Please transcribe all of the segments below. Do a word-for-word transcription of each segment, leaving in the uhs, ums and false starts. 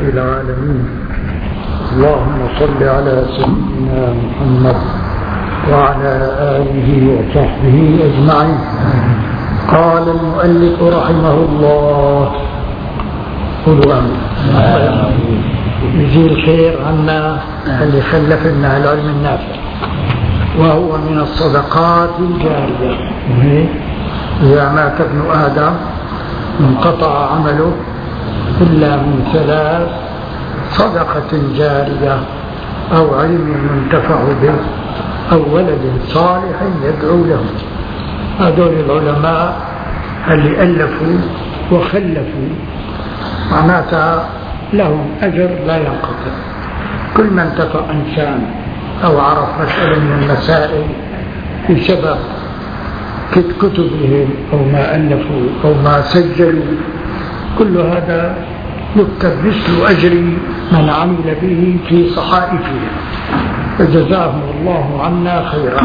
العالمين. اللهم صل على سيدنا محمد وعلى آله وصحبه أجمعين. قال المؤلف رحمه الله: قولوا آمين. يجزي الخير عنا اللي خلف لنا العلم النافع، وهو من الصدقات الجارية. إذا مات ابن آدم انقطع عمله إلا من ثلاث: صدقة جارية، أو علم ينتفع به، أو ولد صالح يدعو له. هذول العلماء اللي ألفوا وخلفوا معناتها لهم أجر لا ينقطع. كل من انتفع إنسان أو عرف مسألة من المسائل بسبب كتبهم أو ما ألفوا أو ما سجلوا، كل هذا يكتب مثل أجر من عمل به في صحائفه، فجزاهم الله عنا خيرا.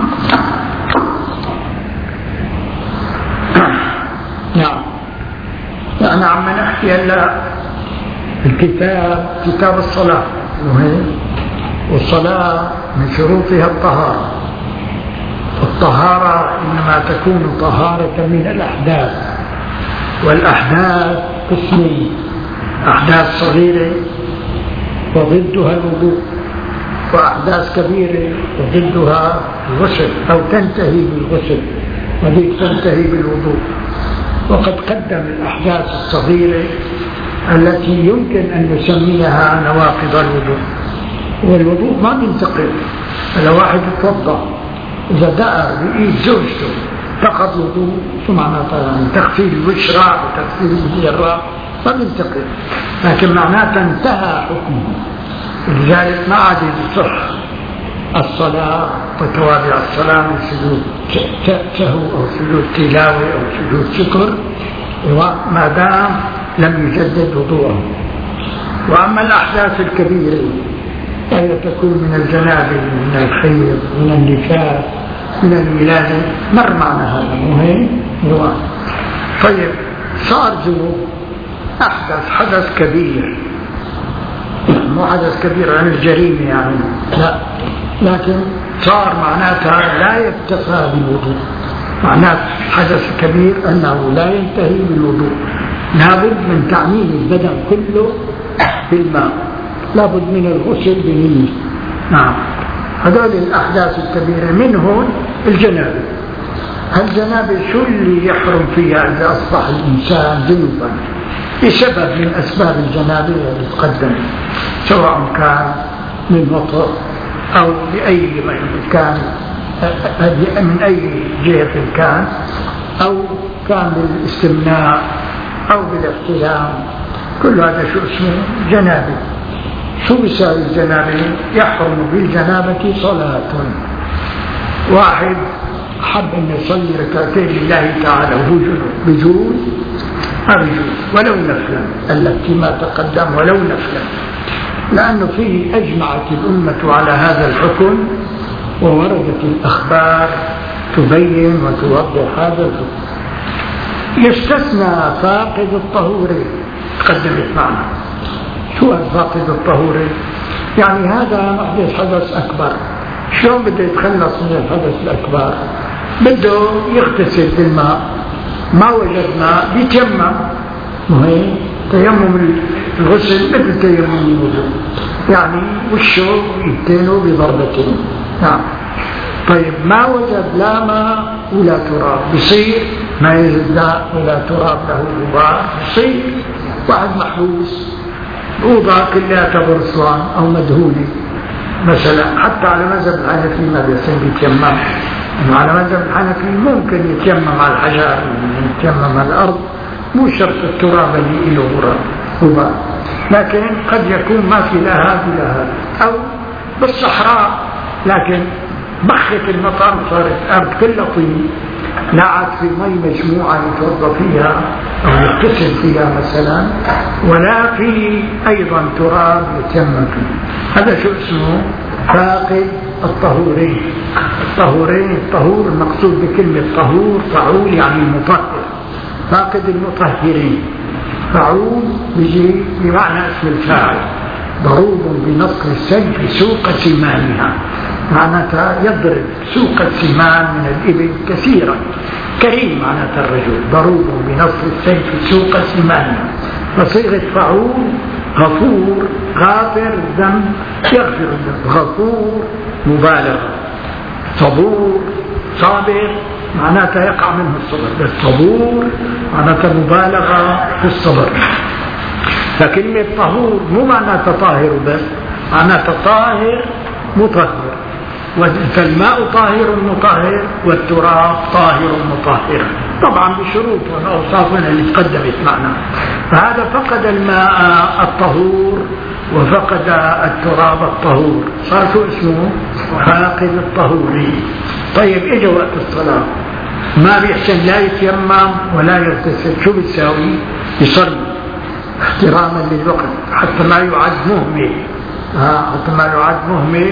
نعم، يعني عم نحكي هلا الكتاب كتاب الصلاة، والصلاة من شروطها الطهارة. الطهارة إنما تكون طهارة من الأحداث، والأحداث قسمين: أحداث صغيرة وضدها الوضوء، وأحداث كبيرة وضدها الغسل أو تنتهي بالغسل، وذيك تنتهي بالوضوء. وقد قدم الأحداث الصغيرة التي يمكن أن نسميها نواقض الوضوء. والوضوء ما بينتقل. لو واحد يتوضأ إذا دعا بإيد زوجته فقط وضوء، شو معناتها؟ يعني تغسيل الوجه راح وتغسيل اليدين راح، ما بينتقل، لكن معناتها انتهى حكمه. لذلك ما عاد يصح الصلاة وتوابع الصلاة من سجود سهو أو سجود تلاوة أو سجود شكر ما دام لم يجدد وضوءه. وأما الأحداث الكبيرة فهي تكون من الجنابة، من الحيض، من النفاس، من الولادة، مر معنا هذا مهم. طيب، صار ذنوب أحدث حدث كبير، مو حدث كبير عن الجريمة يعني، لا، لكن صار معناتها لا يكتفى بالوضوء. معناه حدث كبير أنه لا ينتهي بالوضوء، لابد من تعميم البدن كله بالماء، لابد من الغسل بنية. نعم، هذول الأحداث الكبيرة. منهم الجنابة. الجنابة شو اللي يحرم فيها إذا أصبح الإنسان جنوبا بسبب من أسباب الجنابة اللي تقدم، سواء كان من وطء أو بأي كان من أي جهة كان، أو كان بالاستمناء أو بالاحتلام، كل هذا شو اسمه جنابة. شو بيساوي الجنابة؟ يحرم بالجنابة صلاة. واحد حب أن يصلي ركعتين لله تعالى وهو جنوب، بجوز؟ ما بجوز، ولو نفلا، التي ما تقدم ولو نفلا، لأنه فيه أجمعت الأمة على هذا الحكم، ووردت الأخبار تبين وتوضح هذا الحكم. يستثنى فاقد الطهور، تقدمت معنا. شو فاقد الطهور؟ يعني هذا محدث حدث أكبر. شلون بده يتخلص من الحدث الأكبر؟ بده يغتسل بالماء، ما وجد ماء بيتيمم. مهم تيمم الغسل مثل تيمم الوضوء، يعني وشه ويدينه بضربتين. نعم. طيب، ما وجد لا ماء ولا تراب، بصير ما يجد لا ولا تراب له غبار، بصير واحد محبوس أوضة كلها برصوان أو مدهونة مثلا، حتى على مذهب الحنفي ما بيصير يتيمم. على مذهب الحنفي ممكن يتيمم على الحجر، يتيمم على الأرض، مو شرط التراب اللي له غبار، لكن قد يكون ما في لا هذا ولا هذا، أو بالصحراء لكن بخت المطر صارت أرض كلها طين، لا عاد في مي مجموعة يتوضا فيها أو يغتسل فيها مثلا، ولا في أيضا تراب يتيمم فيه. هذا شو اسمه؟ فاقد الطهورين. الطهورين، الطهور المقصود بكلمة طهور فعول يعني مطهر، فاقد المطهرين. فعول بيجي بمعنى اسم الفاعل. ضروب بنصر السيف سوق سمانها، معناتها يضرب سوق السمان من الإبل كثيرا. كريم معناتها الرجل. ضروب بنصر السيف سوق سمانها. فصيغة فعول غفور، غافر الذنب يغفر الذنب، غفور مبالغة. صبور صابر معناتها يقع منه الصبر، بس صبور معناتها مبالغة في الصبر. فكلمة طهور مو معناتها طاهر بس، معناتها طاهر مطهر. فالماء طاهر مطهر والتراب طاهر مطهر، طبعا بشروط وأوصافنا اللي تقدمت معنا. فهذا فقد الماء الطهور وفقد التراب الطهور، صار شو اسمه؟ فاقد الطهوري. طيب اجى وقت الصلاة ما بيحسن لا يتيمم ولا يغتسل، شو بتساوي؟ يصلي احتراما للوقت حتى ما يعد مهمل، حتى ما يعد مهمل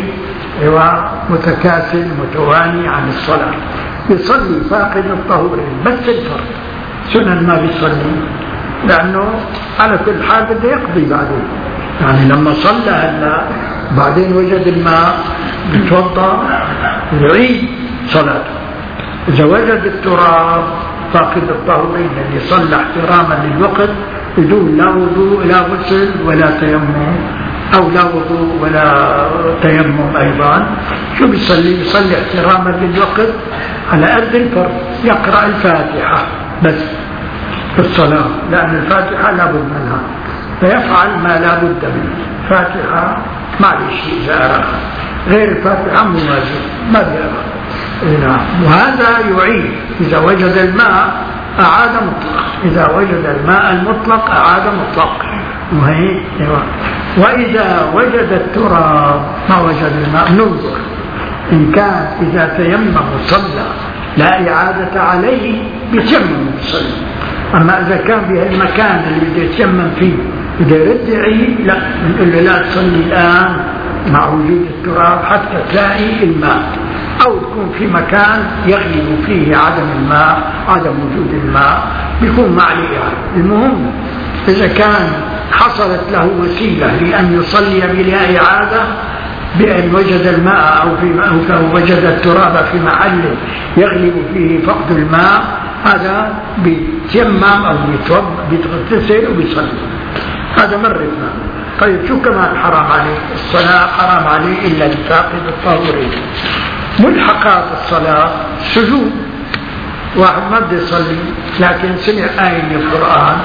ومتكاسل متواني عن الصلاة. يصلي فاقد الطهورين، بس الفرق سنن ما بيصلي لأنه على كل حال بده يقضي بعدين. يعني لما صلى هلا بعدين وجد الماء بتوضأ يعيد صلاته. إذا وجد التراب فاقد الطهورين اللي صلى احتراما للوقت بدون لا وضوء لا غسل ولا تيمم، أو لا وضوء ولا تيمم أيضا، شو بيصلي؟ بيصلي احتراما للوقت على قد الفرض، يقرأ الفاتحة بس في الصلاة لأن الفاتحة لا بد منها، فيفعل ما لا بد منه. فاتحة معلش إذا أرى، غير الفاتحة مو واجب ما بيأرى. وهذا يعيد إذا وجد الماء أعاد مطلق، إذا وجد الماء المطلق أعاد مطلق. وهي وإذا وجد التراب ما وجد الماء ننظر إن كان إذا تيمم وصلى لا إعادة عليه بيتيمم وصلى. أما إذا كان بهالمكان اللي بده يتيمم فيه بده يرد يعيد، لا بنقول له لا تصلي الآن مع وجود التراب حتى تلاقي الماء، أو تكون في مكان يغلب فيه عدم الماء، عدم وجود الماء بيكون مع الإعادة. المهم إذا كان حصلت له وسيلة لأن يصلي بلا إعادة بأن وجد الماء أو في أو وجد التراب في محل يغلب فيه فقد الماء، هذا بيتيمم أو بيتغتسل وبيصلي. هذا مرتنا. طيب شو كمان حرام عليه؟ الصلاة حرام عليه إلا لفاقد الطهورين. ملحقات الصلاة سجود. واحد ما بده يصلي لكن سمع آية من القرآن،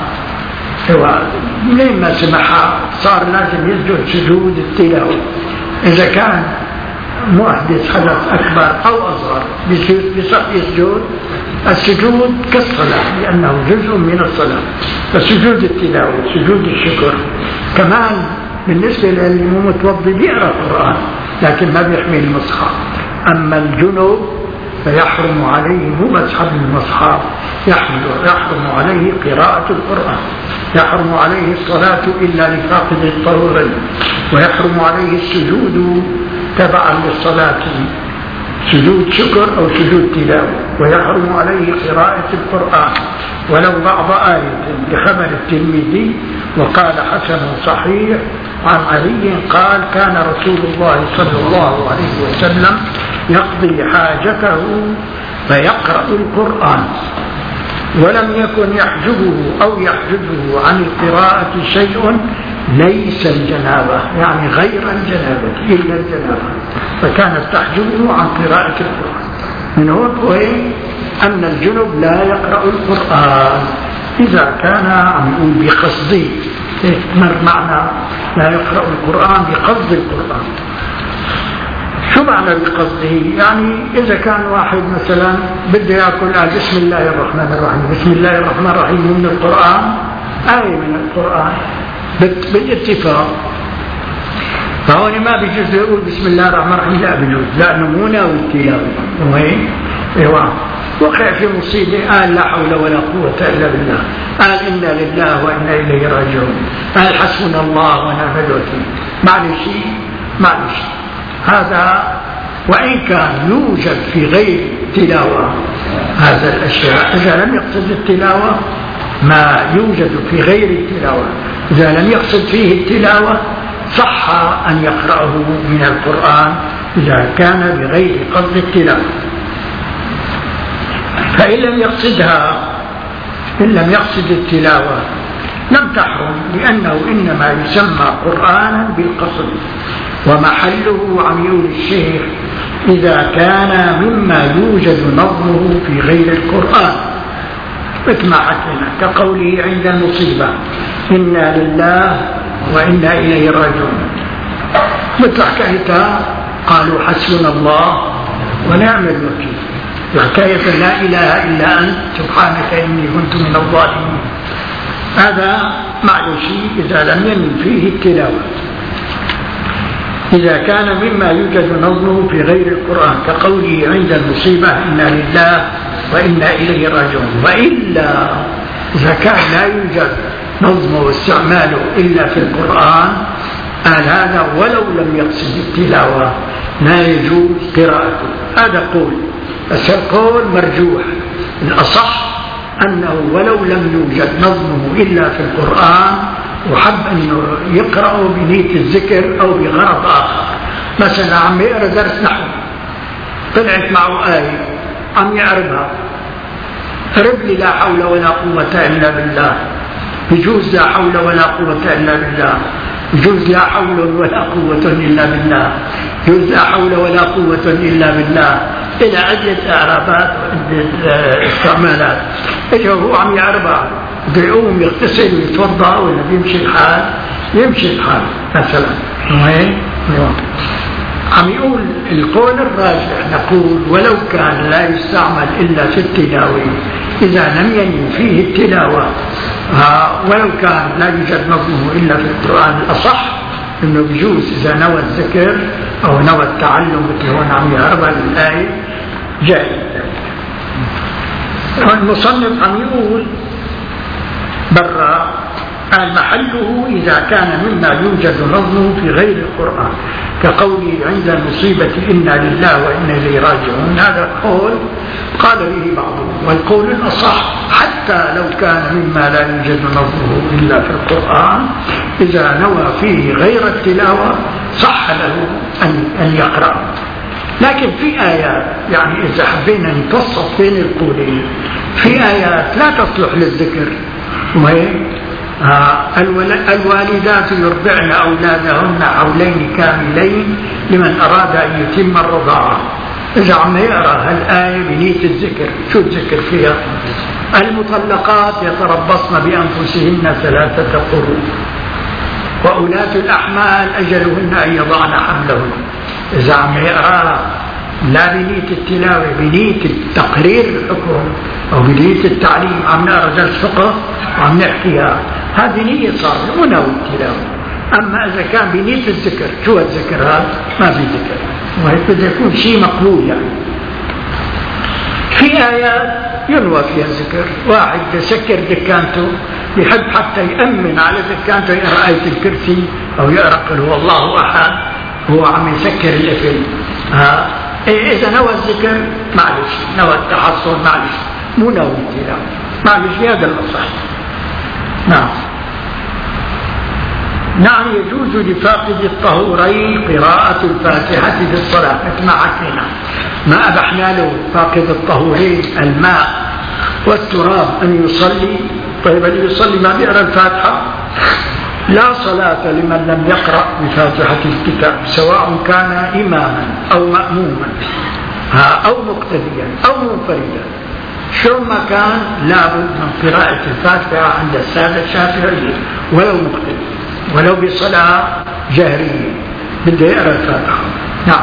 منين ما سمعها صار لازم يسجد سجود التلاوة. إذا كان محدث حدث أكبر أو أصغر بصح يسجد. السجود كالصلاة لأنه جزء من الصلاة، فسجود التلاوة سجود الشكر. كمان بالنسبة للي مو متوضي بيقرأ القرآن لكن ما بيحمل المصحف. أما الجنوب فيحرم عليه مو بس حمل المصحف، يحرم عليه قراءة القرآن، يحرم عليه الصلاة إلا لفاقد الطهورين، ويحرم عليه السجود تبعا للصلاة سجود شكر أو سجود تلاوة، ويحرم عليه قراءة القرآن ولو بعض آية لخبر الترمذي وقال حسن صحيح عن علي قال كان رسول الله صلى الله عليه وسلم يقضي حاجته فيقرأ القرآن ولم يكن يحجبه أو يحجبه عن القراءة شيء ليس الجنابة، يعني غير الجنابة إلا الجنابة، فكانت تحجبه عن قراءة القرآن. من هو أن الجنب لا يقرأ القرآن إذا كان عم بقصده، مر معنا لا يقرأ القرآن بقصد القرآن. شو معنى بقصده؟ يعني إذا كان واحد مثلا بده يأكل آه بسم الله الرحمن الرحيم، بسم الله الرحمن الرحيم من القرآن، آية من القرآن بالاتفاق، فهون ما بيجوز يقول بسم الله الرحمن الرحيم، لا بيجوز لأنه مو ناوي التلاوة. وين؟ ايوه وقع في مصيبة قال لا حول ولا قوة إلا بالله، قال إنا لله وإنا إليه راجعون، قال حسبنا الله ونعم الوكيل، معلش معلش. هذا وإن كان يوجد في غير تلاوة هذا الأشياء، إذا لم يقصد التلاوة ما يوجد في غير التلاوة إذا لم يقصد فيه التلاوة صح أن يقرأه من القرآن إذا كان بغير قصد التلاوة. فإن لم يقصدها إن لم يقصد التلاوة لم تحرم، لأنه إنما يسمى قرآنا بالقصد، ومحله عميول الشيخ إذا كان مما يوجد نظمه في غير القرآن، مثل ما حكينا كقوله عند المصيبة إنا لله وإنا إليه راجعون، مثل حكايتها قالوا حسبنا الله ونعم الوكيل، حكاية لا إله إلا أنت سبحانك إني كنت من الظالمين. هذا معلوش إذا لم ينم فيه التلاوة. إذا كان مما يوجد نظمه في غير القرآن كقوله عند المصيبة إنا لله وإنا إليه راجعون. وإلا إذا كان لا يوجد نظمه واستعماله إلا في القرآن قال هذا ولو لم يقصد التلاوة لا يجوز قراءته. هذا قول، بس القول مرجوح، الأصح أنه ولو لم يوجد نظمه إلا في القرآن وحب أنه يقرأه بنية الذكر أو بغرض آخر، مثلا عم يقرأ درس نحو طلعت معه آية عم يعربها، قرب لي لا حول ولا قوة إلا بالله، يجوز لا حول ولا قوة إلا بالله، يجوز لا حول ولا قوة إلا بالله، يجوز لا حول ولا قوة إلا بالله، إلى عدة إعرابات وعدة استعمالات. إجا هو عم يعربها بيقوم يغتسل ويتوضأ ولا بيمشي الحال يمشي الحال مثلا. عم يقول القول الراجح نقول ولو كان لا يستعمل إلا في التلاوة إذا لم ينم فيه التلاوة، ولو كان لا يوجد نظمه إلا في القرآن الأصح إنه بيجوز إذا نوى الذكر أو نوى التعلم مثل هون عم يعربها الآية جائز. المصنف عم يقول برا قال محله إذا كان مما يوجد نظمه في غير القرآن كقوله عند المصيبة إنا لله وإنا إليه راجعون. هذا القول قال به بعضهم، والقول الأصح حتى لو كان مما لا يوجد نظمه إلا في القرآن إذا نوى فيه غير التلاوة صح له أن يقرأ. لكن في آيات يعني إذا حبينا نتصف بين القولين، في آيات لا تصلح للذكر، وهي الوالدات يرضعن أولادهن حولين كاملين لمن أراد أن يتم الرضاعة. إذا عم يقرأ هالآية بنية الذكر، شو الذكر فيها؟ المطلقات يتربصن بأنفسهن ثلاثة قروء وأولاة الأحمال أجلهن أن يضعن حملهن. إذا عم يقرأ لا بنية التلاوة، بنية تقرير الحكم أو بنية التعليم، عم نقرأ درس فقه وعم نحكيها، هذه نية صار ونوى التلاوة. أما إذا كان بنية الذكر، شو الذكر هذا؟ ما في ذكر، وهيك بده يكون شيء مقبول. يعني في آيات ينوى فيها الذكر، واحد يسكر دكانته يحب حتى يأمن على دكانته يقرأ آية الكرسي أو يقرأ قل هو الله أحد هو عم يسكر الإفل. ها إيه إذا نوى الذكر معلش، نوى التحصن معلش، مو نوى التلاوة معلش، هذا الأصح. نعم نعم يجوز لفاقد الطهورين قراءة الفاتحة في الصلاة مثل ما حكينا، ما أبحنا له فاقد الطهورين الماء والتراب أن يصلي. طيب اللي يصلي ما بيقرأ الفاتحة لا صلاة لمن لم يقرأ بفاتحة الكتاب، سواء كان إماما أو مأموما أو مقتديا أو منفردا، شو ما كان لابد من قراءة الفاتحة عند السادة الشافعية، ولو مقتدي ولو بصلاة جهرية بده يقرأ الفاتحة. نعم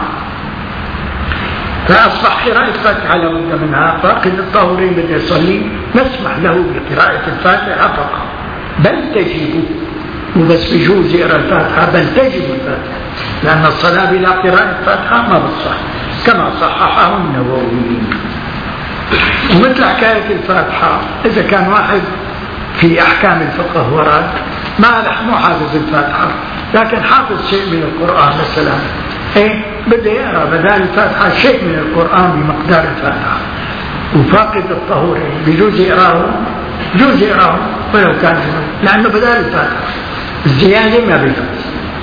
فأصبح قراءة الفاتحة لابد منها. فاقد الطهورين بده يصلي نسمح له بقراءة الفاتحة فقط، بل تجب، وبس بيجوز يقرأ الفاتحة، بل تجب الفاتحة، لأن الصلاة بلا قراءة الفاتحة ما بتصح كما صححه النووي. ومثل حكاية الفاتحة إذا كان واحد في أحكام الفقه ورد ما مو حافظ الفاتحة لكن حافظ شيء من القرآن مثلا، إيه بده يقرأ بدال الفاتحة شيء من القرآن بمقدار الفاتحة، وفاقد الطهورين بيجوز يقرأه جوز يقرأه ولو كان جنوب، لأنه بدل الفاتحة الزيادة ما بيجوز.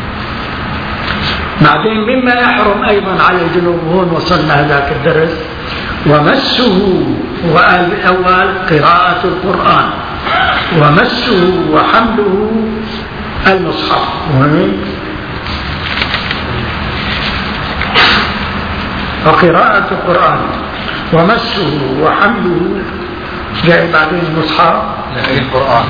بعدين مما يحرم أيضا على الجنوب، هون وصلنا هذاك الدرس، ومسه، وقال بالأول قراءة القرآن، ومسه وحمله المصحف، وقراءة القرآن ومسه وحمله، جاء بعدين المصحف القرآن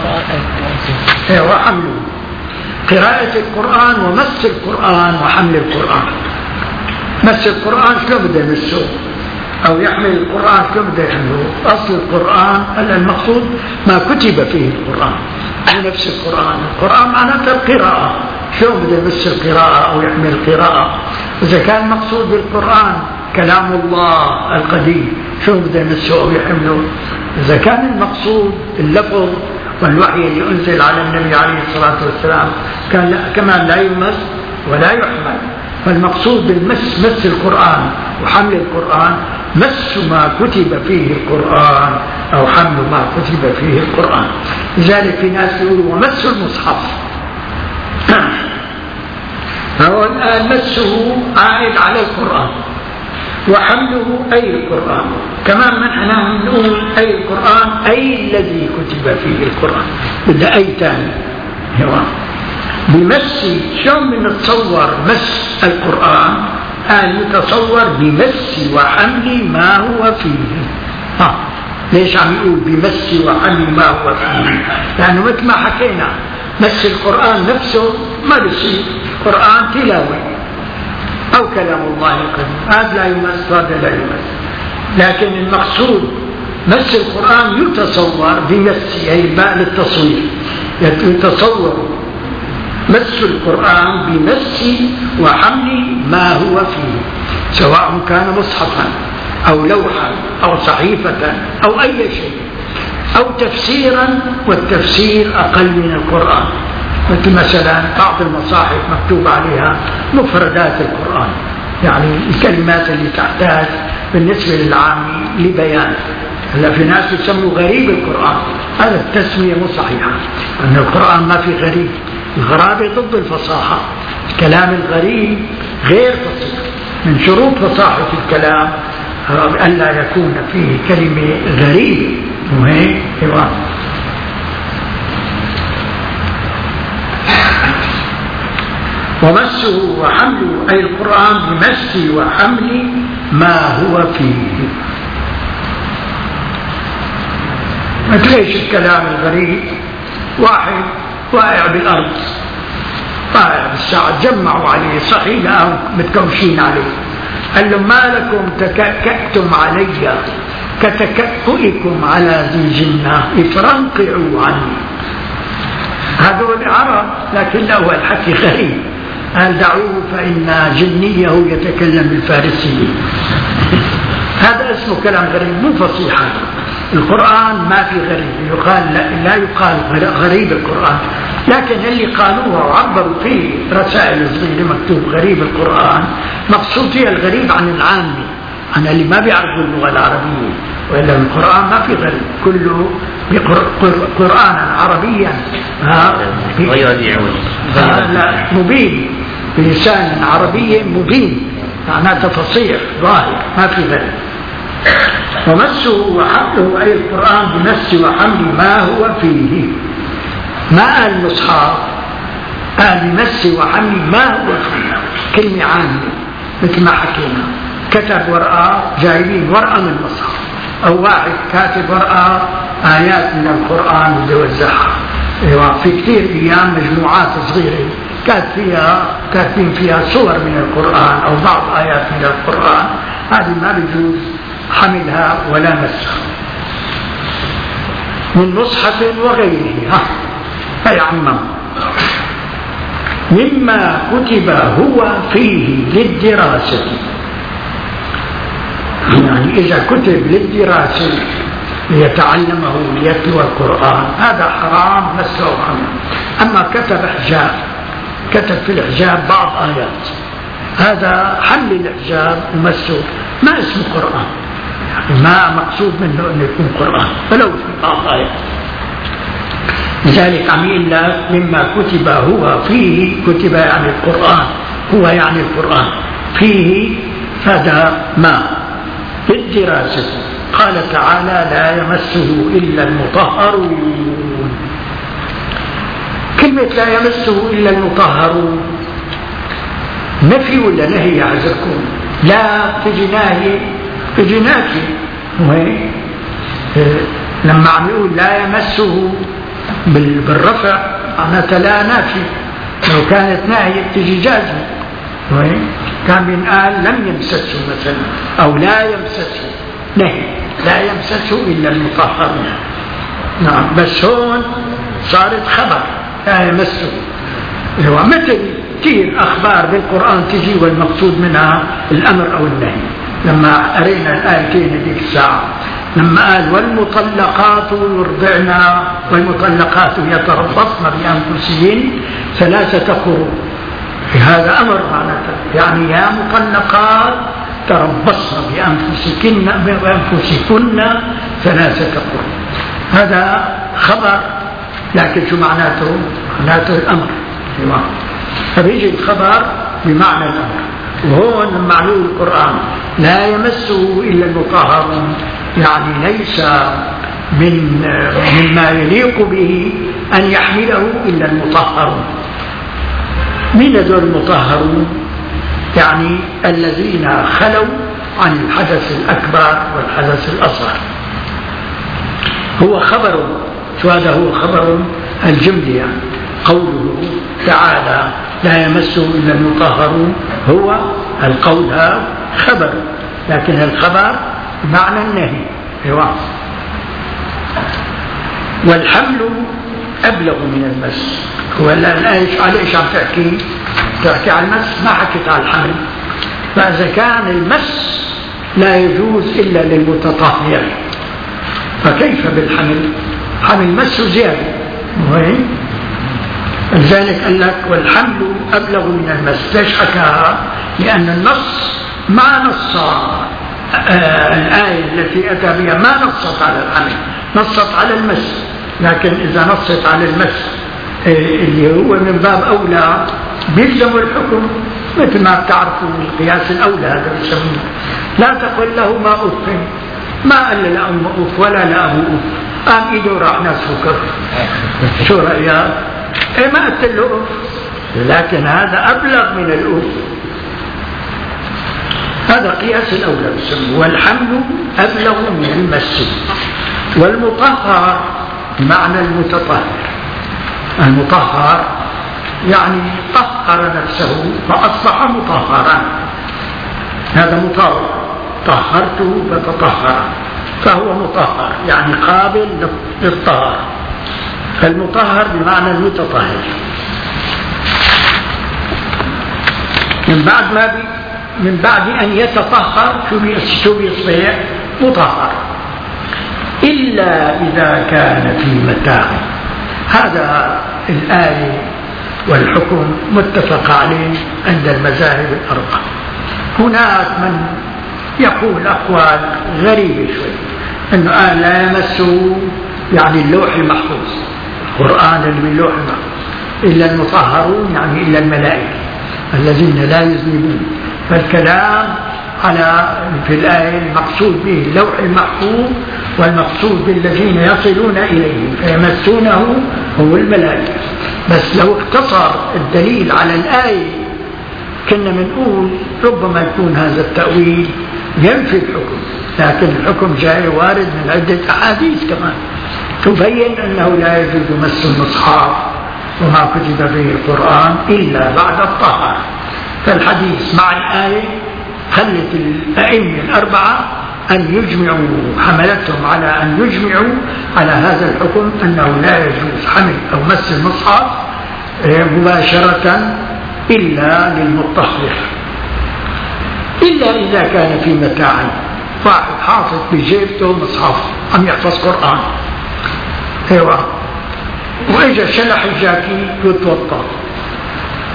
وحمله، قراءة القرآن ومس القرآن وحمل القرآن. مس القرآن شلون بده يمسه أو يحمل القرآن شلون بده يحمله؟ أصل القرآن المقصود ما كتب فيه القرآن، مو نفس القرآن. القرآن معناته القراءة، شلون بده يمس القراءة أو يحمل القراءة؟ إذا كان المقصود بالقرآن كلام الله القديم شلون بده يمسه أو يحمله؟ إذا كان المقصود اللفظ والوحي اللي أنزل على النبي عليه الصلاة والسلام كان كمان لا يمس ولا يحمل. فالمقصود بالمس مس القرآن وحمل القرآن، مس ما كتب فيه القرآن أو حمل ما كتب فيه القرآن. لذلك في ناس يقولوا ومس المصحف. فهو الآن مسه عائد على القرآن، وحمله أي القرآن، كمان من احنا نقول أي القرآن أي الذي كتب فيه القرآن، بدأ أي تاني. بمس شلون بنتصور مس القرآن؟ قال يتصور بمس وحمل ما هو فيه. ها ليش عم يقول بمس وحمل ما هو فيه؟ لأنه مثل ما حكينا مس القرآن نفسه ما بصير، القرآن تلاوة أو كلام الله القديم، هذا لا يمس هذا لا يمس. لكن المقصود مس القرآن يتصور بمس، أي باء للتصوير، يتصور مس القرآن بمس وحمل ما هو فيه، سواء كان مصحفا أو لوحا أو صحيفة أو أي شيء، أو تفسيرا، والتفسير أقل من القرآن. مثل مثلا بعض المصاحف مكتوب عليها مفردات القرآن، يعني الكلمات اللي تحتاج بالنسبة للعامي لبيان. هلا في ناس يسموا غريب القرآن، هذا التسمية مو صحيحة، أن القرآن ما في غريب، الغرابة ضد الفصاحة. الكلام الغريب غير فصيح، من شروط فصاحة الكلام ألا يكون فيه كلمة غريبة. وهي إيوان ومسه وحمله أي القرآن بمس وحمل ما هو فيه. ما تلاقيش الكلام الغريب واحد واقع بالأرض، واقع بالساعة، جمعوا عليه صحيح أو متكوشين عليه، قال لهم ما لكم تكأكأتم علي كتكأكئكم على ذي جنة اترنقعوا عني. هذول العرب، لكن له الحكي غريب، قال دعوه فإن جنيه يتكلم بالفارسية. هذا اسمه كلام غريب مو فصيحة. القرآن ما في غريب، يقال لا, لا يقال غريب القرآن، لكن اللي قالوها وعبروا فيه رسائل صغيرة مكتوب غريب القرآن، مقصود فيها الغريب عن العامي، عن اللي ما بيعرفوا اللغة العربية. وإلا القرآن ما في غريب، كله قرآنا عربيا غير ذي عوج مبين، بلسان عربي مبين، معناته فصيح ظاهر، ما في غريب. ومسه وحمله أي القرآن بمس وحمل ما هو فيه. ما قال مصحف، قال بمس وحمل ما هو فيه، كلمة عامة مثل ما حكينا. كتب ورقة، جايبين ورقة من المصحف، أو واحد كاتب ورقة آيات من القرآن بده يوزعها. أيوة في كثير أيام مجموعات صغيرة كانت فيها كاتبين فيها صور من القرآن أو بعض آيات من القرآن، هذه ما بيجوز حملها ولا مسها من مصحف وغيره. ها فيعمم مما كتب هو فيه للدراسة، يعني إذا كتب للدراسة ليتعلمه ليتلو القرآن هذا حرام مسه وحمله. أما كتب إحجاب، كتب في الإحجاب بعض آيات، هذا حل الإحجاب ومسه، ما اسمه قرآن، ما مقصود منه أنه يكون قرآن ولو في بعض آيات. لذلك عم يقول لك مما كتب هو فيه، كتب يعني القرآن، هو يعني القرآن، فيه فدا ما بالدراسة. قال تعالى لا يمسه إلا المطهرون. كلمة لا يمسه إلا المطهرون نفي ولا نهي عزكم؟ لا تجي ناهي تجي نافي. لما عم يقول لا يمسه بالرفع معناتها لا نافي، لو كانت ناهية تجي جازمة. كان بينقال لم يمسسه مثلا أو لا يمسسه، نهي لا يمسسه إلا المطهرون. نعم بس هون صارت خبر لا يمسه. مثل كثير أخبار بالقرآن تجي والمقصود منها الأمر أو النهي. لما قرينا الآيتين ذيك الساعة لما قال والمطلقات يرضعن والمطلقات يتربصن بأنفسهن ثلاثة قروء، هذا أمر معناته يعني يا مطلقات تربصن بأنفسكن بأنفسكن ثلاثة قروء. هذا خبر لكن شو معناته؟ معناته الأمر. فبيجي الخبر بمعنى الأمر. وهون لما عليه القرآن لا يمسه إلا المطهرون يعني ليس من مما يليق به أن يحمله إلا المطهرون. من ذو المطهرون؟ يعني الذين خلوا عن الحدث الأكبر والحدث الأصغر. هو خبر، شو هذا؟ هو خبر الجملة يعني. قوله تعالى لا يمسه إلا المطهرون هو القول هذا خبر، لكن الخبر بمعنى النهي. أيوة. والحمل أبلغ من المس. هو الآية على إيش عم تحكي؟ تحكي عن المس، ما حكيت عن الحمل. فإذا كان المس لا يجوز إلا للمتطهر فكيف بالحمل؟ حمل مس زيادة. مهم. لذلك قال لك والحمل أبلغ من المس. ليش حكاها؟ لأن النص ما نص آه الآية التي أتى بها ما نصت على الحمل، نصت على المس. لكن إذا نصت على المس آه اللي هو من باب أولى بيلزم الحكم، مثل ما بتعرفوا القياس الأولى هذا بيسموه. لا تقل له ما أف، ما قال لا أم أف ولا لا أبو أف، قام إيده راح ناس فكر. شو رأيك؟ إيه ما قلت له أف، لكن هذا أبلغ من الأف. هذا قياس الأولى بسمه. والحمل أبلغ من المس. والمطهر معنى المتطهر. المطهر يعني طهر نفسه فأصبح مطهرا، هذا مطهر. طهرته فتطهر فهو مطهر يعني قابل للطهر. فالمطهر بمعنى المتطهر. من بعد ما بي من بعد أن يتطهر شو بيصبح؟ مطهر. إلا إذا كان في متاع. هذا الآية والحكم متفق عليه عند المذاهب الأربعة. هناك من يقول أقوال غريبة شوي، أنه آه لا يمسه يعني اللوح المحفوظ، القرآن اللي من اللوح المحفوظ، إلا المطهرون يعني إلا الملائكة الذين لا يذنبون. فالكلام على في الآية المقصود به اللوح المحفوظ، والمقصود بالذين يصلون إليه فيمسونه هو الملائكة. بس لو اقتصر الدليل على الآية كنا بنقول ربما يكون هذا التأويل ينفي الحكم، لكن الحكم جاي وارد من عدة أحاديث كمان تبين أنه لا يجوز مس المصحف وما كتب به القرآن إلا بعد الطهارة. فالحديث مع الآية خلت الأئمة الأربعة أن يجمعوا، حملتهم على أن يجمعوا على هذا الحكم أنه لا يجوز حمل أو مس المصحف مباشرة إلا للمطهر، إلا إذا كان في متاع. واحد حاطط بجيبته مصحف عم يحفظ قرآن، ايوه، وإجا شلح الجاكي يتوضا،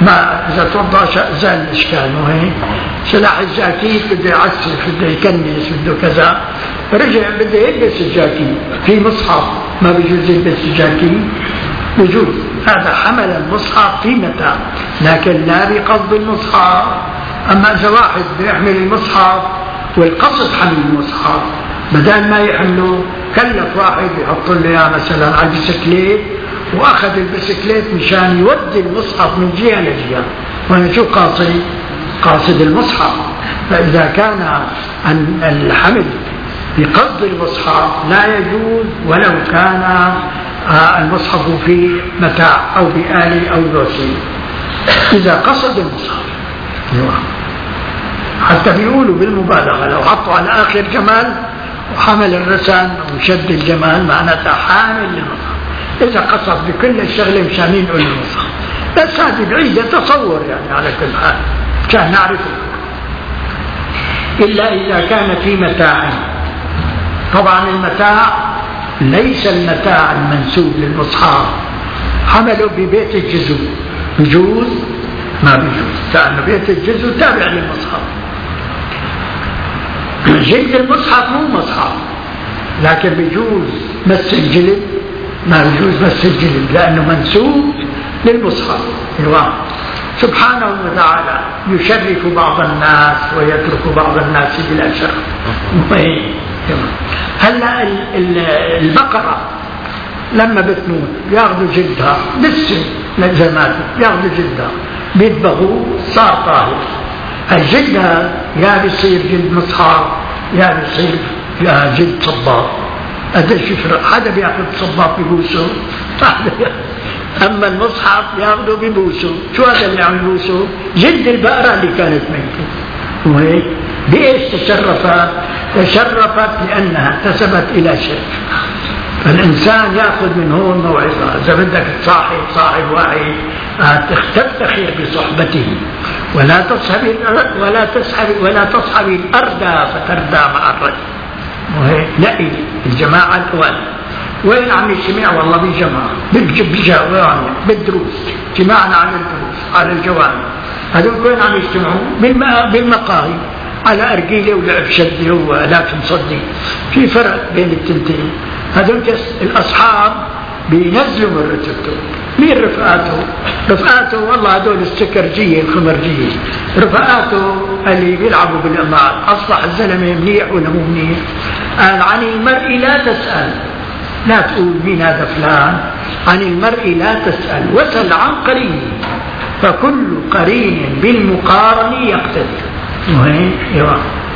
ما إذا توضأ زال الإشكال. مو هيك؟ سلاح الجاكيت بده يعسف، بده يكنس، بده كذا، رجع بده يلبس الجاكيت في مصحف، ما بيجوز يلبس الجاكيت؟ بيجوز. هذا حمل المصحف في متاع، لكن لا بقصد المصحف. أما إذا واحد بيحمل المصحف والقصد حمل المصحف، بدل ما يحمله كلف واحد يحط له اياه مثلا على البسكليت، واخذ البسكليت مشان يودي المصحف من جهه لجهه، وانا شو قاصد؟ قاصد المصحف. فاذا كان الحمل بقصد المصحف لا يجوز، ولو كان المصحف في متاع او بآلة او بوسيله. اذا قصد المصحف، حتى بيقولوا بالمبالغه لو حطوا على اخر جمال وحمل الرسم وشد الجمال معناتها حامل للمصحف. إذا قصد بكل الشغلة مشان ينقل المصحف، بس هذه بعيدة تصور يعني على كل حال كان نعرفه. إلا إذا كان في متاع. طبعا المتاع ليس المتاع المنسوب للمصحف، حمله ببيت الجزء بيجوز؟ ما بيجوز، لأن بيت الجزء تابع للمصحف. جلد المصحف مو مصحف، لكن بيجوز مس الجلد؟ ما بيجوز مس الجلد لأنه منسوب للمصحف. سبحانه وتعالى يشرف بعض الناس ويترك بعض الناس بلا شرف. هلا البقرة لما بتموت بياخذوا جلدها لسه للزمات، بياخذوا جلدها بيدبغوا صار طاهر. الجلد يا بيصير جلد مصحف يا بيصير يا جلد صباط. هذا يفرق، حدا بياخذ صباط ببوسه، اما المصحف بياخذه ببوسه. شو هذا اللي عم يبوسه؟ جلد البقرة اللي كانت ميتة. وهيك بايش تشرفت؟ تشرفت لانها انتسبت الى شرك. فالإنسان يأخذ من هون موعظة. إذا بدك تصاحب صاحب واعي تفتخر بصحبته، ولا تصحب ولا تصحب ولا تصحب الأردى فتردى مع الرجل. وهي نقي الجماعة الأول. وين عم يجتمع؟ والله بجماعة بجوامع بالدروس، اجتماعنا على الدروس على الجوامع. هذول وين عم يجتمعوا؟ بالمقاهي على أرجيلة ولعب شدة وآلاف مصدي. في فرق بين التنتين. هذول الأصحاب بينزلوا من رتبته. مين رفقاته؟ رفقاته والله هذول السكرجية الخمرجية. رفقاته اللي بيلعبوا بالقمار. أصبح الزلمة منيح ولا مو منيح؟ قال عن المرء لا تسأل، لا تقول مين هذا فلان. عن المرء لا تسأل وسل عن قرين، فكل قرين بالمقارن يقتدي. وهي يوا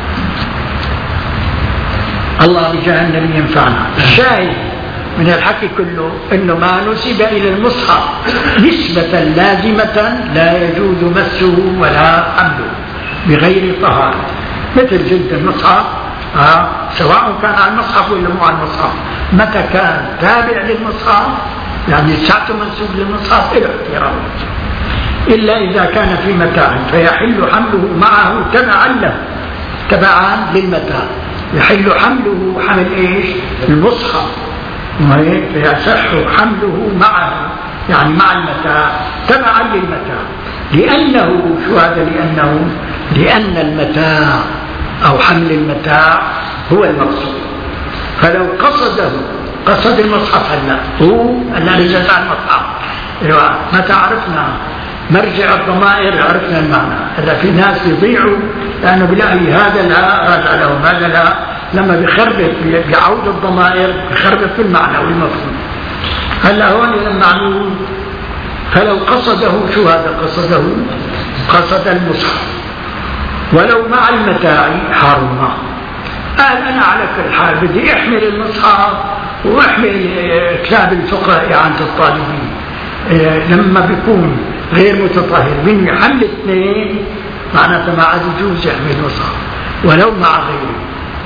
الله بجاه النبي ينفعنا. الشاهد من الحكي كله انه ما نسب الى المصحف نسبة لازمة لا يجوز مسه ولا حمله بغير طهارة، مثل جلد المصحف آه سواء كان على المصحف ولا مو على المصحف. متى كان تابع للمصحف يعني ساعته منسوب للمصحف الى احترام، إلا إذا كان في متاع فيحل حمله معه تبعا له، تبعا للمتاع. يحل حمله حمل إيش؟ المصحف. وهيك فيصح حمله معه يعني مع المتاع تبعا للمتاع. لأنه شو هذا؟ لأنه لأن المتاع أو حمل المتاع هو المقصود. فلو قصده قصد المصحف هلا هو هلا رجعت على المصحف. ايوه متى عرفنا مرجع الضمائر؟ عرفنا المعنى. هذا في ناس يضيعوا لانه بلاقي هذا لا راجع لهم، هذا لا، لما بيخربط بيعود الضمائر بيخربط في المعنى والمفهوم. هلا هون لما عملوا فلو قصده شو هذا؟ قصده قصد المصحف ولو مع المتاع حرم. قال أنا على كل حال بدي أحمل المصحف وأحمل كتاب الفقه إعانة الطالبين. لما بيكون غير متطهر من يحمل اثنين معناته ما عاد يجوز يحمل المصحف ولو مع غيره.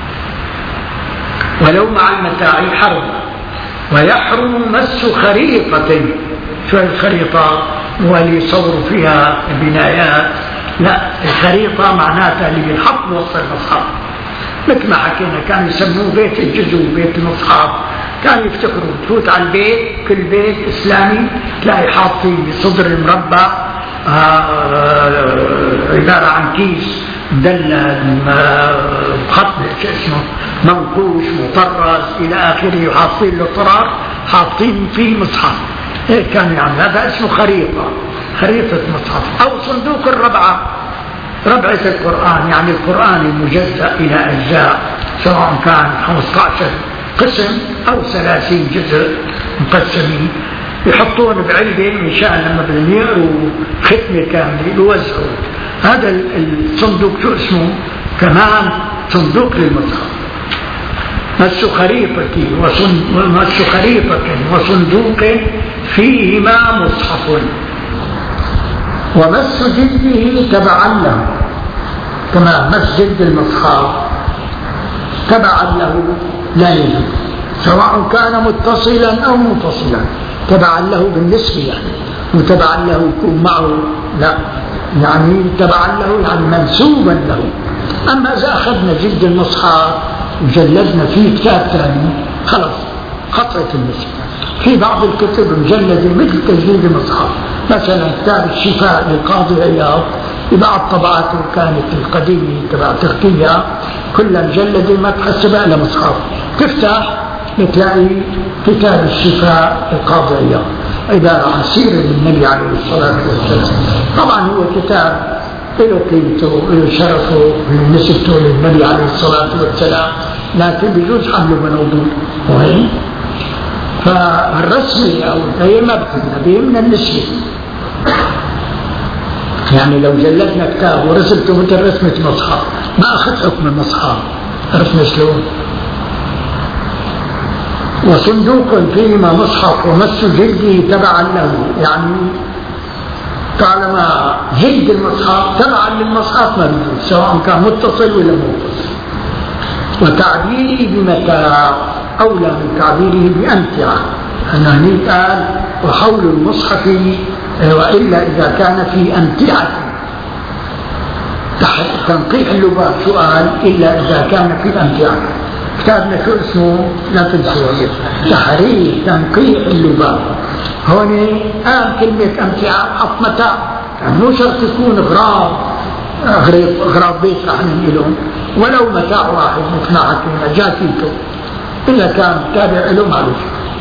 ولو مع المتاع حرم. ويحرم مس خريطة. شو الخريطة؟ هو اللي يصور فيها البنايات. لا، الخريطة معناتها اللي بينحط وسط المصحف. مثل ما حكينا كانوا يسموه بيت الجزء بيت المصحف. كانوا يفتكروا تفوت على البيت، كل بيت إسلامي تلاقي حاط فيه بصدر المربع عبارة عن كيس مدلل خط شو اسمه منقوش مطرز إلى آخره، حاطين له طرار حاطين فيه مصحف. هيك كان يعني، هذا اسمه خريطة، خريطة مصحف. أو صندوق الربعة، ربعة القرآن، يعني القرآن المجزأ إلى أجزاء، سواء كان خمسة عشر قسم أو ثلاثين جزء مقسمين، يحطون بعلبة مشان لما بدهم يقروا ختمة كاملة يوزعوا. هذا الصندوق شو اسمه؟ كمان صندوق للمصحف. مس خريطة ومس خريطة وصندوق فيهما مصحف، ومس جلده تبعا له، كما مس جلد المصحف تبعا له لا يجوز، سواء كان متصلا أو منفصلا. تبعا له بالنسبة يعني، وتبعا له يكون معه لا، يعني تبعا له يعني منسوبا له. أما إذا أخذنا جلد المصحف وجلدنا فيه كتاب ثاني خلص خطرت النسبة. في بعض الكتب مجلدة مثل تجديد المصحف، مثلا كتاب الشفاء للقاضي عياض ببعض طبعاته كانت القديمة تبع تركيا كلها مجلدة ما تحسبها إلى مصحف، تفتح بتلاقي كتاب الشفاء للقاضي عياض عبارة عن سيرة النبي عليه الصلاة والسلام. طبعا هو كتاب له قيمته وله شرفه وله نسبته للنبي عليه الصلاة والسلام، لكن بيجوز حمله بموضوع وين. فالرسمي أو هي ما بيهمنا النسبة، يعني لو جلدنا كتاب ورسمته مثل رسمة مصحف ما أخذ حكم المصحف، عرفنا شلون. وصندوق فيهما مصحف ومس جلده تبعا له، يعني طالما جلد المصحف تبعا للمصحف ما بيجوز، سواء كان متصل ولا منفصل. وتعبيره بمتاع أولى من تعبيره بأمتعة، أنه قال وحول المصحف وإلا إذا كان في أمتعة. تنقيح اللباب سؤال إلا إذا كان في أمتعة. كتابنا شو اسمه؟ لا تنسوا، تحرير تنقيح اللباب. هون قال كلمة أمتعة حط متاع، يعني مو شرط يكون غراب غراب بيت رح ننقلهم، ولو متاع واحد مثل ما حكينا جاكيته، إلا كان تابع له معلوش.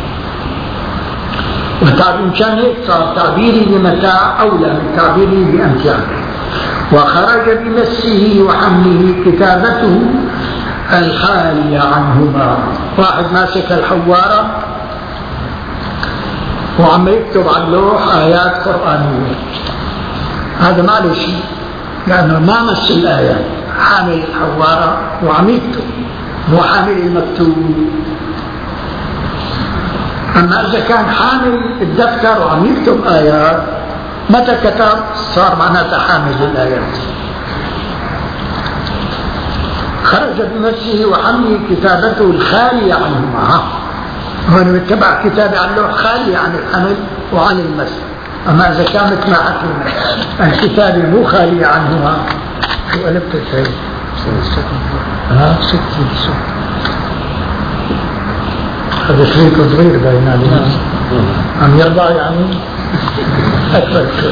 وتعبير كان هيك صار تعبيري بمتاع أولى من تعبيري بأمتعة. وخرج بمسه وحمله كتابته الخالية عنهما. واحد ماسك الحوارة وعم يكتب على اللوح آيات قرآنية، هذا ما له شيء لأنه ما مس الآيات، حامل الحوارة وعم يكتب مو حامل المكتوب. أما إذا كان حامل الدفتر وعم يكتب آيات متى كتب صار معناتها حامل الآيات. خرج بنفسه وحمله كتابته الخالية عنهما. هون متبع كتابة عن اللوح خالية عن الحمل وعن المس. أما إذا كانت ما حكينا الكتابة مو خالية عنهما شو قلبت الشيء؟ ها ستة هذا شريك صغير بين علينا عم يرضى يعني أكثر شيء.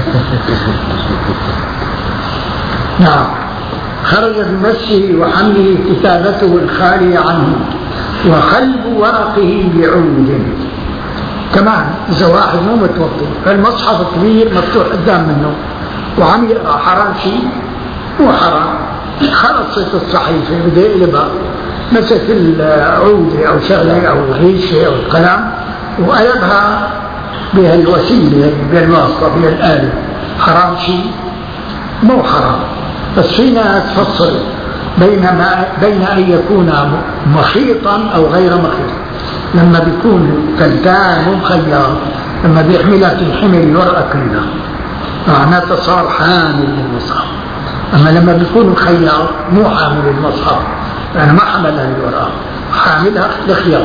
نعم. خرج بنفسه وحمله كتابته الخالية عنه وخلب ورقه بعود. كمان إذا واحد مو متوضي فالمصحف كبير مفتوح قدام منه وعم يقرأ حرام شيء مو حرام، خلصت الصحيفة بده يقلبها، مسك العودة أو شغلة أو غيشة أو القلم وقلبها بهالوسيلة بالواسطة بهالآلة، حرام شيء مو حرام. بس في ناس تفصل بين ما بين أن يكون مخيطا أو غير مخيط. لما بيكون كلتان ومخيط لما بيحملها تنحمل الورقة كلها معناتها صار حامل للمصحف. أما لما بيكون مخيط مو حامل المصحف، يعني ما حملها الورقة، حاملها لخياط.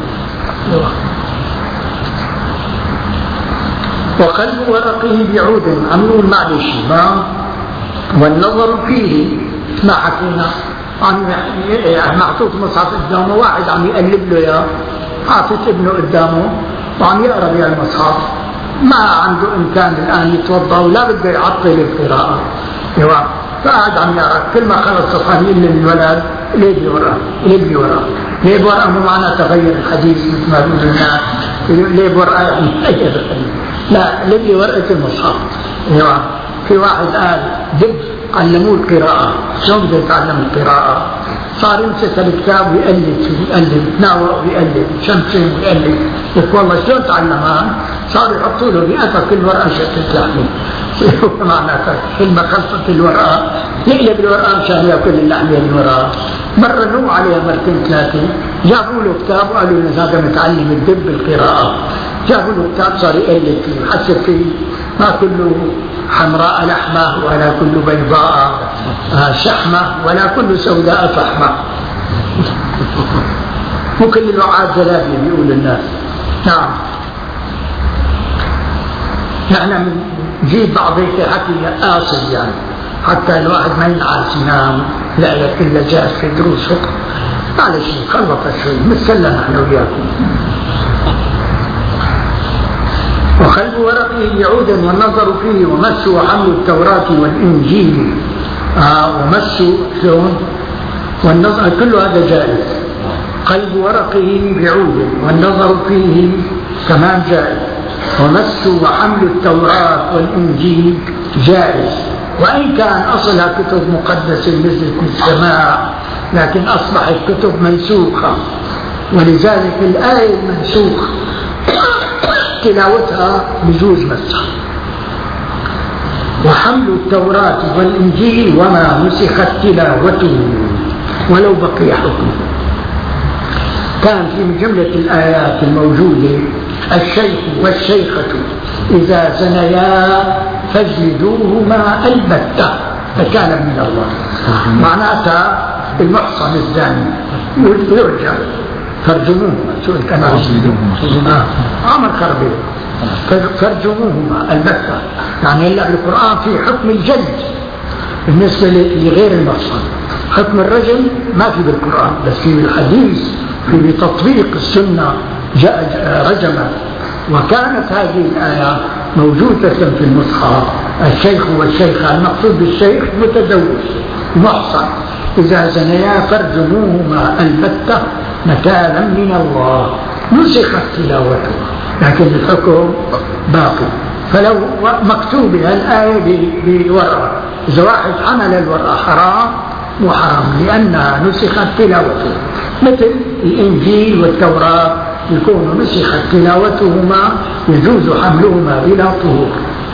وقلب ورقه بعود عملون معلش ما والنظر فيه ما حكينا عن يعني محطوط مصحف قدامه واحد عم يقلب له يا حاطط ابنه قدامه وعم يقرا بها المصحف ما عنده إمكان الآن يتوضأ ولا بده يعطل القراءة، فقعد عم يقرأ، كل ما خلص صفحة يقول للولد ليه ورقة ليه ورقة ليه ورقة، مو معنى تغير الحديث مثل ما بيقولوا الناس ليه ورقة يعني تغير، لا ليه ورقة المصحف. في واحد قال دب علموه القراءة، شلون بده يتعلم القراءة؟ صار يمسك الكتاب ويقلد ويقلد يتناوى ويقلد يشمشم ويقلد، يقول والله شلون تعلمها؟ صار يحطوا له بيئته كل ورقة شكل لحمة معناتها كل ما خلصت الورقة يقلب الورقة مشان ياكل اللحمة اللي وراها. مرة نوم عليها مرتين ثلاثة، جابوا له كتاب وقالوا له هذا متعلم الدب القراءة، جابوا له كتاب صار يقلد فيه، حسب فيه ما كله حمراء لحمة ولا كله بيضاء شحمة ولا كله سوداء فحمة مو كل الوعاد زلابية بيقول الناس. نعم نحن نجيب بعض هيك حكي قاصد يعني حتى الواحد ما ينعس ينام لا لك إلا جاهز في دروس فقه، معلش خلط شوي متسلى نحن وياكم. وخلف ورقه بعودا والنظر فيه ومس وحمل التوراة والإنجيل آه ومس شلون والنظر كل هذا جائز. قلب ورقه بعود والنظر فيه كمان جائز، ومس وحمل التوراة والإنجيل جائز، وإن كان أصلها كتب مقدسة مثل السماء لكن أصبحت كتب منسوخة، ولذلك الآية المنسوخة تلاوتها بجوز مسها. وحمل التوراة والإنجيل وما نسخت تلاوته ولو بقي حكمه. كان في جملة الآيات الموجودة الشيخ والشيخة إذا زنيا فاجلدوهما البتة فكان من الله، معناتها المحصن الزاني يرجع فرجموهما شو الكلام آه. عمر خربي فرجموهما البتة، يعني هلا القرآن في حكم الجلد بالنسبة لغير المحصن، حكم الرجم ما في بالقرآن بس في الحديث في بتطبيق السنة جاء رجما. وكانت هذه الآية موجودة في المصحف الشيخ والشيخة، المقصود بالشيخ متزوج محصن إذا زنيا فارجموهما البتة نكالا من الله، نسخت تلاوته لكن الحكم باقي. فلو مكتوبة الآية بورقة إذا واحد عمل الورقة حرام مو حرام لأنها نسخت تلاوته، مثل الإنجيل والتوراة يكون نسخت تلاوتهما يجوز حملهما بلا طهور.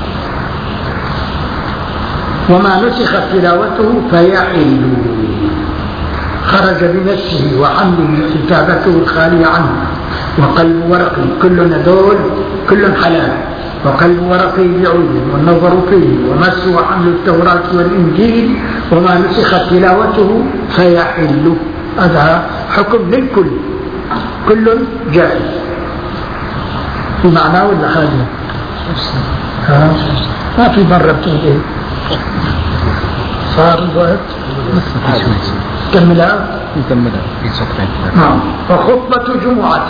وما نسخت تلاوته فيحل خرج بنفسه وحمله كتابته الخالية عنه. وقلب ورقه كلنا دول كل حلال، وقلب ورقه بعود والنظر فيه ومس وحمل التوراة والإنجيل وما نسخت تلاوته فيحل، هذا حكم للكل كل جائز. في معناه ولا حاجة؟ ما في مرة بتنتهي صار الوقت كملها نكملها في سطرين. نعم. وخطبة جمعة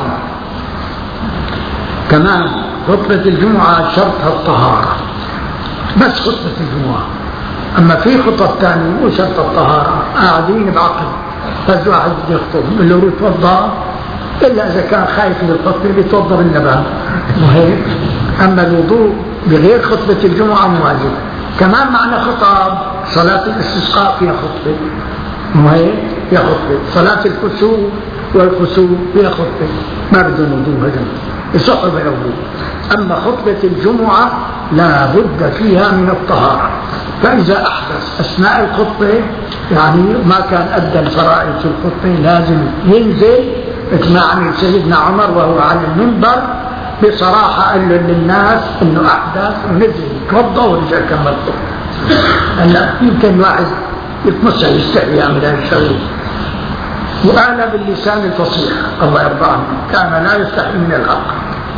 كمان، خطبة الجمعة شرطها الطهارة بس خطبة الجمعة، أما في خطب ثانية مو شرط الطهارة، قاعدين بعقل بس واحد يخطب اللي هو يتوضأ إلا إذا كان خايف من الخطبة بيتوضأ بالنبات وهيك. أما الوضوء بغير خطبة الجمعة مواجب. كمان معنا خطب صلاة الاستسقاء فيها خطبة وهي فيها خطبة، صلاة الكسوف والكسوف فيها خطبة ما بدون وضوء هذا يصح بلا وضوء. أما خطبة الجمعة لا بد فيها من الطهارة، فإذا أحدث أثناء الخطبة يعني ما كان أدى الفرائض في الخطبة لازم ينزل مثل ما عمل سيدنا عمر وهو على المنبر بصراحة قال للناس انه احدث ونزل يتوضا ورجع كمل خطبه. هلا يمكن واحد يتمسح يستحي يعمل هذا الشيء، وقال باللسان الفصيح الله يرضى عنه كان لا يستحي من الحق،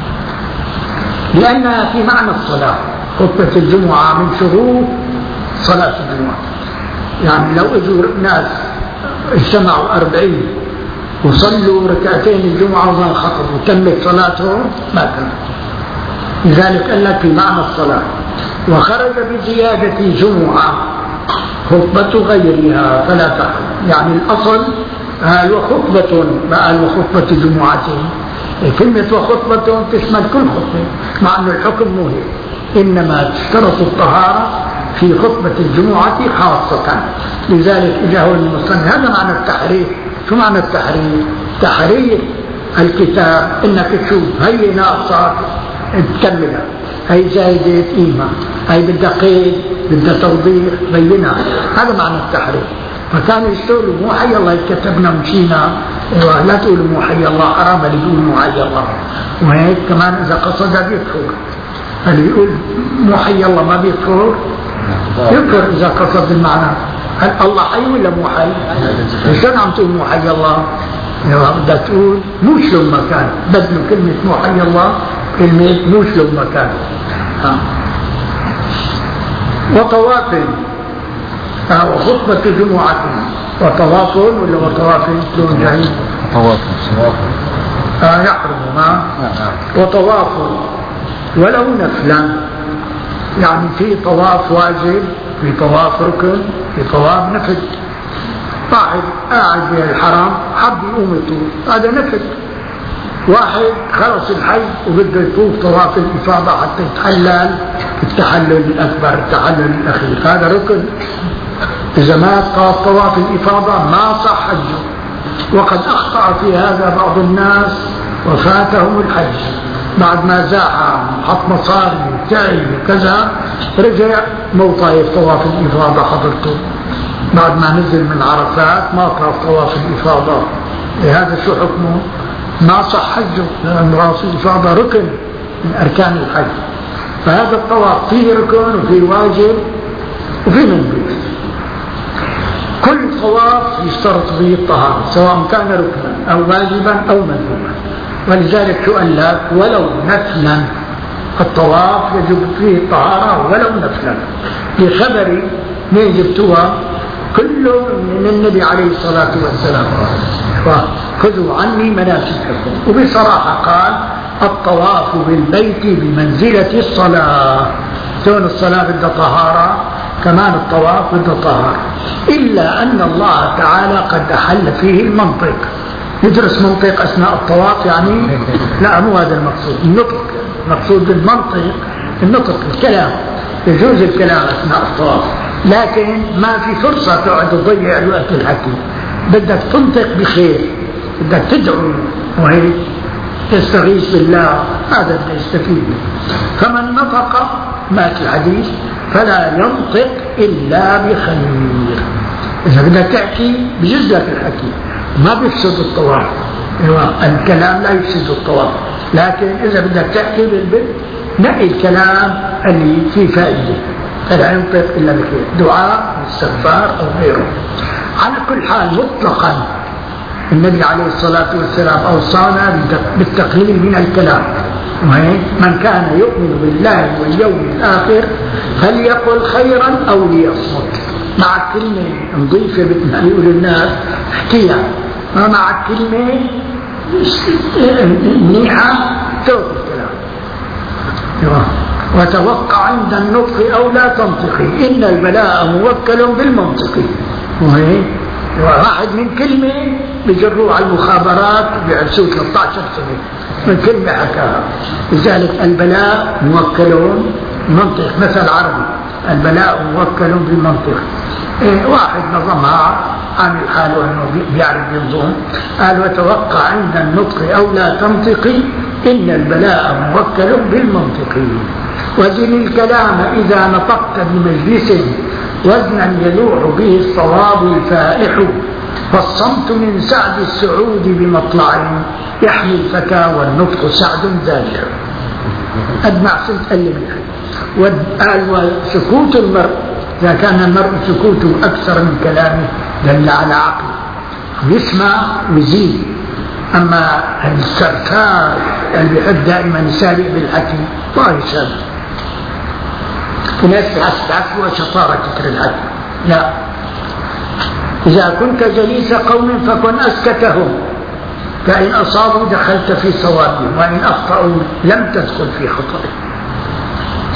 لانها في معنى الصلاه. خطبه الجمعه من شروط صلاه الجمعه، يعني لو اجوا ناس اجتمعوا أربعين وصلوا ركعتين الجمعة وما خطبوا وتمت صلاتهم ما كان. لذلك قال لك في معنى الصلاة. وخرج بزيادة جمعة خطبة غيرها فلا تحرم، يعني الأصل قال وخطبة، ما قال وخطبة جمعته. كلمة وخطبة تشمل كل خطبة، مع أن الحكم مو هيك، إنما تشترط الطهارة في خطبة الجمعة خاصة. لذلك إجاه المصنف هذا معنى التحرير. شو معنى التحرير؟ تحرير الكتاب إنك تشوف هي ناقصة تكملها، هي زايدة قيمة، هي بدها قيد، بدها توضيح، بينها. هذا معنى التحرير. فكانوا يشتغلوا مو حي الله كتبنا ومشينا، لا تقولوا مو حي الله، حرام اللي يقول مو حي الله. وهيك كمان إذا قصد بيكفر، اللي يقول مو حي الله ما بيكفر، يكفر إذا قصد المعنى. هل الله حي ولا مو حي؟ شلون عم تقول مو حي الله؟ بدها تقول مو شلون مكان، بدلوا كلمة مو حي الله كلمة مو شلون مكان. وطواف وخطبة جمعة وطواف ولا وطواف لون جاي؟ طواف آه يحرم ما وطواف ولو نفلا، يعني في طواف واجب، في طواف ركن، في طواف نفل. واحد قاعد بالحرام حب يقوم يطوف، هذا نفل. واحد خلص الحج وبده يطوف طواف الإفاضة حتى يتحلل التحلل الأكبر التحلل الأخير، هذا ركن. إذا ما طاف طواف الإفاضة ما صح حجه. وقد أخطأ في هذا بعض الناس وفاتهم الحج بعد ما زاح حط مصاري وتعي وكذا، رجع مو طايف طواف الإفاضة حضرته بعد ما نزل من عرفات ما طاف طواف الإفاضة. هذا شو حكمه؟ ما صح حجه، لأن طواف الإفاضة ركن من أركان الحج. فهذا الطواف فيه ركن وفيه واجب وفيه مندوب. كل طواف يشترط به الطهارة سواء كان ركنا أو واجبا أو مندوبا. ولذلك قال لك ولو نفلا، الطواف يجب فيه الطهارة ولو نفلا. بخبر من جبتوها كله من النبي عليه الصلاة والسلام، خذوا عني مناسككم. وبصراحة قال الطواف بالبيت بمنزلة الصلاة، سواء الصلاة بدها طهارة كمان الطواف بدها طهارة، إلا أن الله تعالى قد أحل فيه المنطق. ندرس منطق أثناء الطواف يعني؟ لا مو هذا المقصود، النطق. المقصود بالمنطق النطق، الكلام. يجوز الكلام أثناء الطواف، لكن ما في فرصة تقعد تضيع الوقت الحكي. بدك تنطق بخير، بدك تدعو وهي تستغيث بالله، هذا اللي يستفيد. فمن نطق مات الحديث فلا ينطق إلا بخير. إذا بدك تحكي بجوز لك الحكي، ما بيفسد الطواف. الكلام لا يفسد الطواف، لكن إذا بدك تحكي بالبدء نقي الكلام اللي فيه فائدة، فلا ينطق إلا بخير، دعاء استغفار أو غيره. على كل حال مطلقا النبي عليه الصلاة والسلام أوصانا بالتقليل من الكلام. من كان يؤمن بالله واليوم الآخر فليقل خيرا أو ليصمت. مع كلمة نضيفة بدنا نقول الناس احكيها، ما مع كلمة منيحة توقف الكلام. وتوقع عند النطق أو لا تنطقي، إن البلاء موكل بالمنطق. وهي واحد من كلمة بجروه على المخابرات بيعرسوه ثلاثة عشر سنة من كلمة حكاها. لذلك البلاء موكل منطق، مثل عربي البلاء موكل بالمنطق. إيه واحد نظمها عامل حاله انه بيعرف ينظم، قال وتوقع عند النطق او لا تنطقي ان البلاء موكل بالمنطق. وزن الكلام اذا نطقت بمجلس وزنا يلوح به الصواب الفائح، فالصمت من سعد السعود بمطلع يحمي الفتى والنطق سعد ذالع. أدمع سنت ألم وقال وسكوت المرء إذا كان المرء سكوته أكثر من كلامه دل على عقله، يسمع ويزيد. أما السرسار اللي بيحب دائما يسابق بالحكي ما يسابق. في ناس تعرفوا شطارة كتر الحكي، لا. إذا كنت جليس قوم فكن أسكتهم، فإن أصابوا دخلت في صوابهم وإن أخطأوا لم تدخل في خطأهم.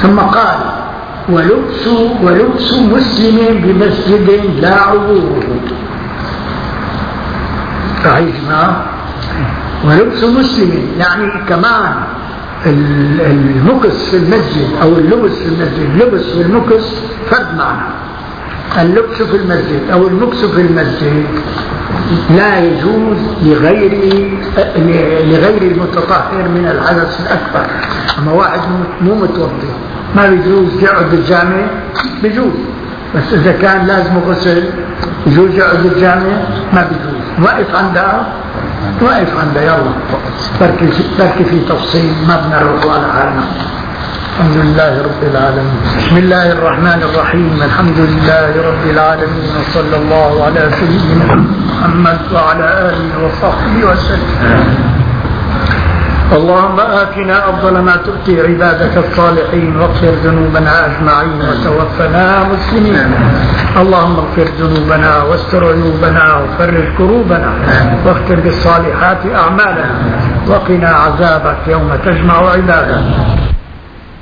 ثم قال ولبس, ولبس مسلم بمسجد لا عبوره. صحيح ما ولبس مسلم يعني كمان المكس في المسجد أو اللبس في المسجد، اللبس والمكس فرد معنى. اللبس في المسجد أو المكس في المسجد لا يجوز لغير لغير المتطهر من الحدث الأكبر. أما واحد مو متوضي ما بيجوز يقعد بالجامع، بيجوز، بس إذا كان لازم غسل يجوز يقعد بالجامع، ما بيجوز. واقف عندها واقف عندها يلا بركي في تفصيل ما بنروح على حالنا. الحمد لله رب العالمين. بسم الله الرحمن الرحيم. الحمد لله رب العالمين، وصلى الله على سيدنا محمد وعلى آله وصحبه وسلم. اللهم آتنا أفضل ما تؤتي عبادك الصالحين، واغفر ذنوبنا أجمعين، وتوفنا مسلمين. اللهم اغفر ذنوبنا واستر عيوبنا وفرج كروبنا، واختم بالصالحات أعمالنا، وقنا عذابك يوم تجمع عبادك.